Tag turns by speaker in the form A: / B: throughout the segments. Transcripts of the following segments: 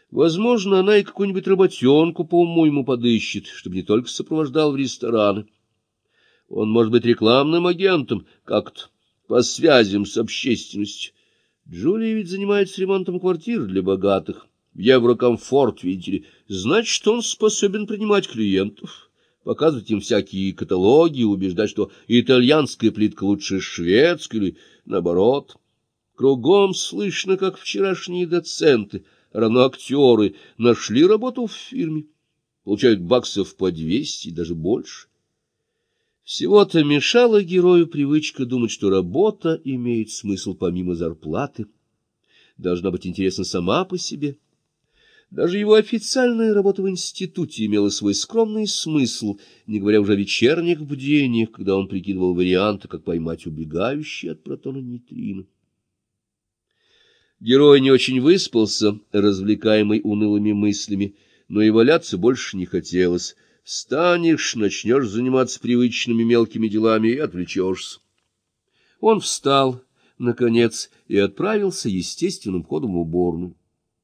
A: Возможно, она и какую-нибудь работенку по уму ему подыщет, чтобы не только сопровождал в рестораны. Он может быть рекламным агентом, как-то по связям с общественностью. Джулия ведь занимается ремонтом квартир для богатых. Еврокомфорт, видите ли. Значит, он способен принимать клиентов, показывать им всякие каталоги, убеждать, что итальянская плитка лучше шведской, или наоборот. Кругом слышно, как вчерашние доценты, равно актеры, нашли работу в фирме. Получают баксов по 200, даже больше. Всего-то мешала герою привычка думать, что работа имеет смысл помимо зарплаты, должна быть интересна сама по себе. Даже его официальная работа в институте имела свой скромный смысл, не говоря уже о вечерних бдениях, когда он прикидывал варианты, как поймать убегающий от протона нейтрино. Герой не очень выспался, развлекаемый унылыми мыслями, но и валяться больше не хотелось. Встанешь, начнешь заниматься привычными мелкими делами и отвлечешься. Он встал, наконец, и отправился естественным ходом в уборную.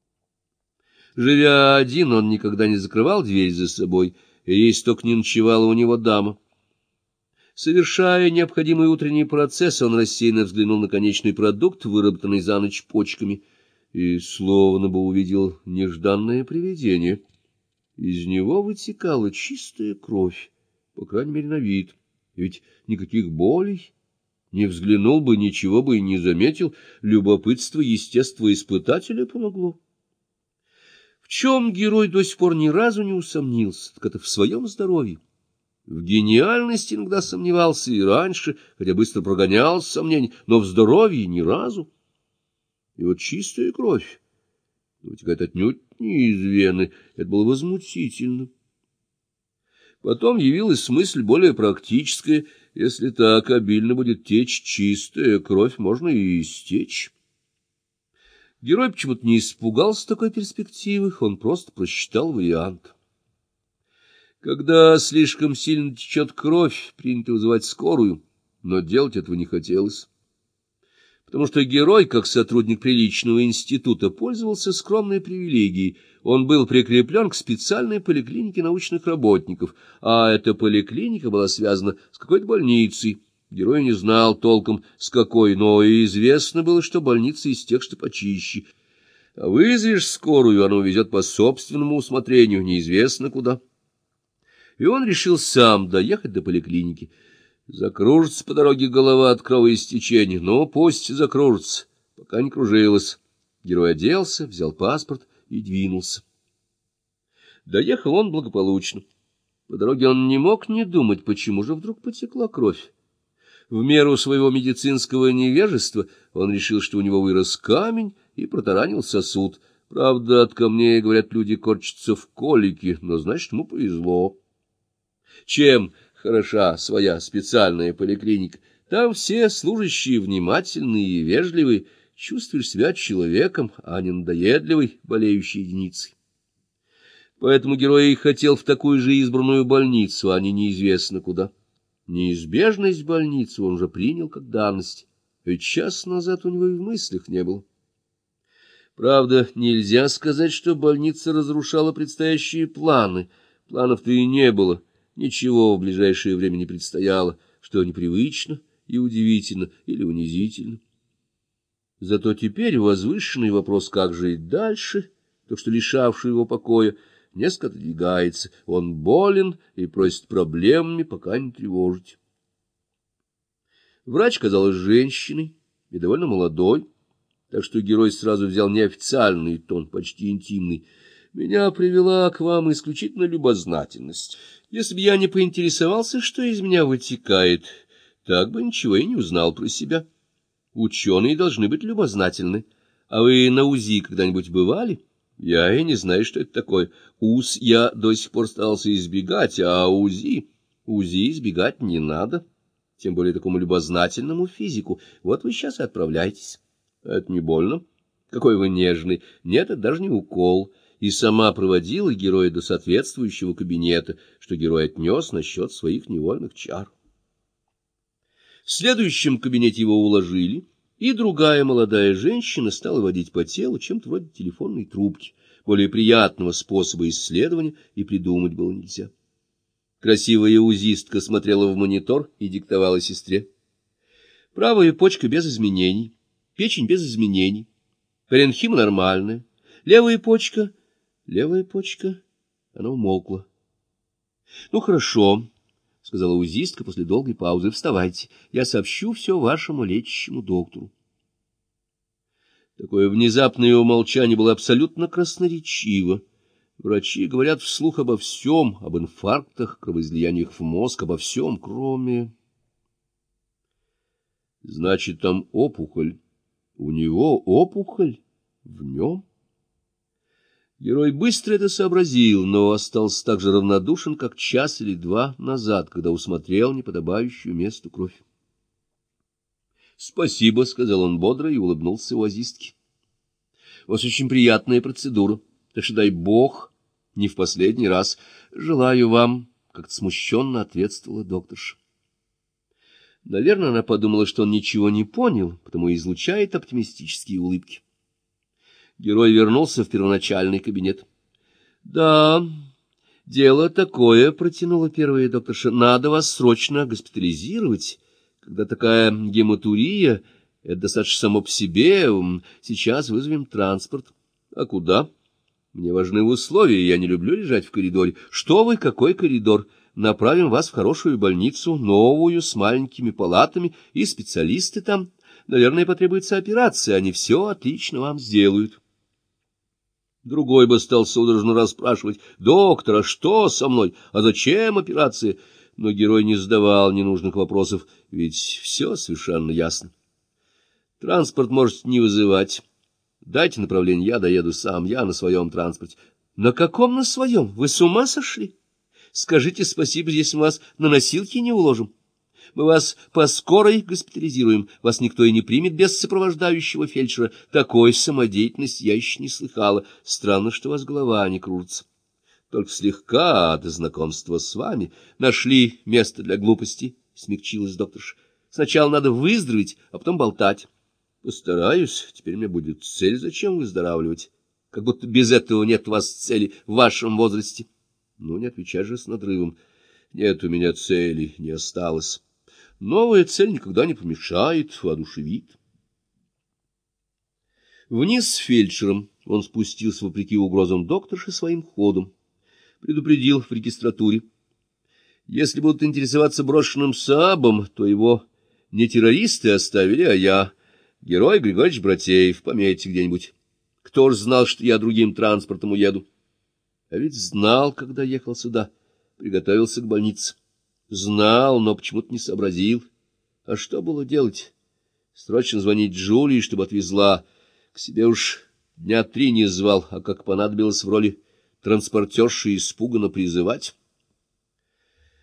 A: Живя один, он никогда не закрывал дверь за собой, и если только не ночевала у него дама. Совершая необходимый утренний процесс, он рассеянно взглянул на конечный продукт, выработанный за ночь почками, и словно бы увидел нежданное привидение. Из него вытекала чистая кровь, по крайней мере, на вид. Ведь никаких болей, не взглянул бы, ничего бы и не заметил, любопытство естествоиспытателя помогло. В чем герой до сих пор ни разу не усомнился, так это в своем здоровье. В гениальности иногда сомневался и раньше, хотя быстро прогонял сомнения, но в здоровье ни разу. И вот чистая кровь вытекает отнюдь не из вены, это было возмутительно. Потом явилась мысль более практическая: если так обильно будет течь чистая кровь, можно и истечь. Герой почему-то не испугался такой перспективы, он просто просчитал вариант. Когда слишком сильно течет кровь, принято вызывать скорую, но делать этого не хотелось, потому что герой, как сотрудник приличного института, пользовался скромной привилегией. Он был прикреплен к специальной поликлинике научных работников, а эта поликлиника была связана с какой-то больницей. Герой не знал толком, с какой, но и известно было, что больница из тех, что почище. А вызовешь скорую, она увезет по собственному усмотрению, неизвестно куда. И он решил сам доехать до поликлиники. Закружится по дороге голова от кровоистечения, но пусть закружится, пока не кружилась. Герой оделся, взял паспорт и двинулся. Доехал он благополучно. По дороге он не мог не думать, почему же вдруг потекла кровь. В меру своего медицинского невежества он решил, что у него вырос камень, и протаранил сосуд. Правда, от камней, говорят, люди корчатся в колике, но, значит, ему повезло. Чем хороша своя специальная поликлиника? Там все служащие внимательные и вежливые, чувствуешь себя человеком, а не надоедливой, болеющей единицей. Поэтому герой и хотел в такую же избранную больницу, а не неизвестно куда. Неизбежность больницы он уже принял как данность, ведь час назад у него и в мыслях не было. Правда, нельзя сказать, что больница разрушала предстоящие планы. Планов-то и не было, ничего в ближайшее время не предстояло, что непривычно и удивительно или унизительно. Зато теперь возвышенный вопрос, как жить дальше, то, что лишавший его покоя, несколько отодвигается. Он болен и просит проблемами пока не тревожить. Врач казалась женщиной и довольно молодой, так что герой сразу взял неофициальный тон, почти интимный. «Меня привела к вам исключительно любознательность. Если бы я не поинтересовался, что из меня вытекает, так бы ничего и не узнал про себя. Ученые должны быть любознательны. А вы на УЗИ когда-нибудь бывали? Я и не знаю, что это такое. УЗ я до сих пор старался избегать, а УЗИ избегать не надо, тем более такому любознательному физику. Вот вы сейчас и отправляйтесь. Это не больно? Какой вы нежный. Нет, это даже не укол». И сама проводила героя до соответствующего кабинета, что герой отнес насчет своих невольных чар. В следующем кабинете его уложили, и другая молодая женщина стала водить по телу чем-то вроде телефонной трубки. Более приятного способа исследования и придумать было нельзя. Красивая узистка смотрела в монитор и диктовала сестре. Правая почка без изменений, печень без изменений, паренхима нормальная, левая почка... Она умолкла. — Ну, хорошо, — сказала узистка после долгой паузы. — Вставайте, я сообщу все вашему лечащему доктору. Такое внезапное умолчание было абсолютно красноречиво. Врачи говорят вслух обо всем, об инфарктах, кровоизлияниях в мозг, обо всем, кроме... Значит, там опухоль. У него опухоль? В нем? Герой быстро это сообразил, но остался так же равнодушен, как час или два назад, когда усмотрел неподобающую месту кровь. — Спасибо, — сказал он бодро и улыбнулся узистке. — У вас очень приятная процедура, так что дай бог, не в последний раз. Желаю вам, — как-то смущенно ответствовала докторша. Наверное, она подумала, что он ничего не понял, потому и излучает оптимистические улыбки. Герой вернулся в первоначальный кабинет. — Да, дело такое, — протянула первая докторша. — Надо вас срочно госпитализировать. Когда такая гематурия, это достаточно само по себе. Сейчас вызовем транспорт. — А куда? — Мне важны условия, я не люблю лежать в коридоре. — Что вы, какой коридор? Направим вас в хорошую больницу, новую, с маленькими палатами, и специалисты там. Наверное, потребуется операция, они все отлично вам сделают. Другой бы стал судорожно расспрашивать: «Доктор, а что со мной? А зачем операция?» Но герой не задавал ненужных вопросов, ведь все совершенно ясно. Транспорт можете не вызывать. Дайте направление, я доеду сам, я на своем транспорте. На каком на своем? Вы с ума сошли? Скажите спасибо, если мы вас на носилки не уложим. Мы вас по скорой госпитализируем, вас никто и не примет без сопровождающего фельдшера. Такой самодеятельности я еще не слыхала. Странно, что у вас голова не кружится. Только слегка от знакомства с вами. Нашли место для глупости, — смягчилась докторша. Сначала надо выздороветь, а потом болтать. Постараюсь, теперь мне будет цель, зачем выздоравливать? Как будто без этого нет у вас цели в вашем возрасте. Ну, не отвечай же с надрывом. Нет у меня цели, не осталось. Новая цель никогда не помешает, воодушевит. Вниз с фельдшером он спустился вопреки угрозам докторши своим ходом. Предупредил в регистратуре. Если будут интересоваться брошенным Саабом, то его не террористы оставили, а я, герой Григорьевич Братеев, пометьте где-нибудь. Кто ж знал, что я другим транспортом уеду? А ведь знал, когда ехал сюда, приготовился к больнице. Знал, но почему-то не сообразил. А что было делать? Срочно звонить Джулии, чтобы отвезла. К себе уж дня 3 не звал, а как понадобилось в роли транспортерши испуганно призывать.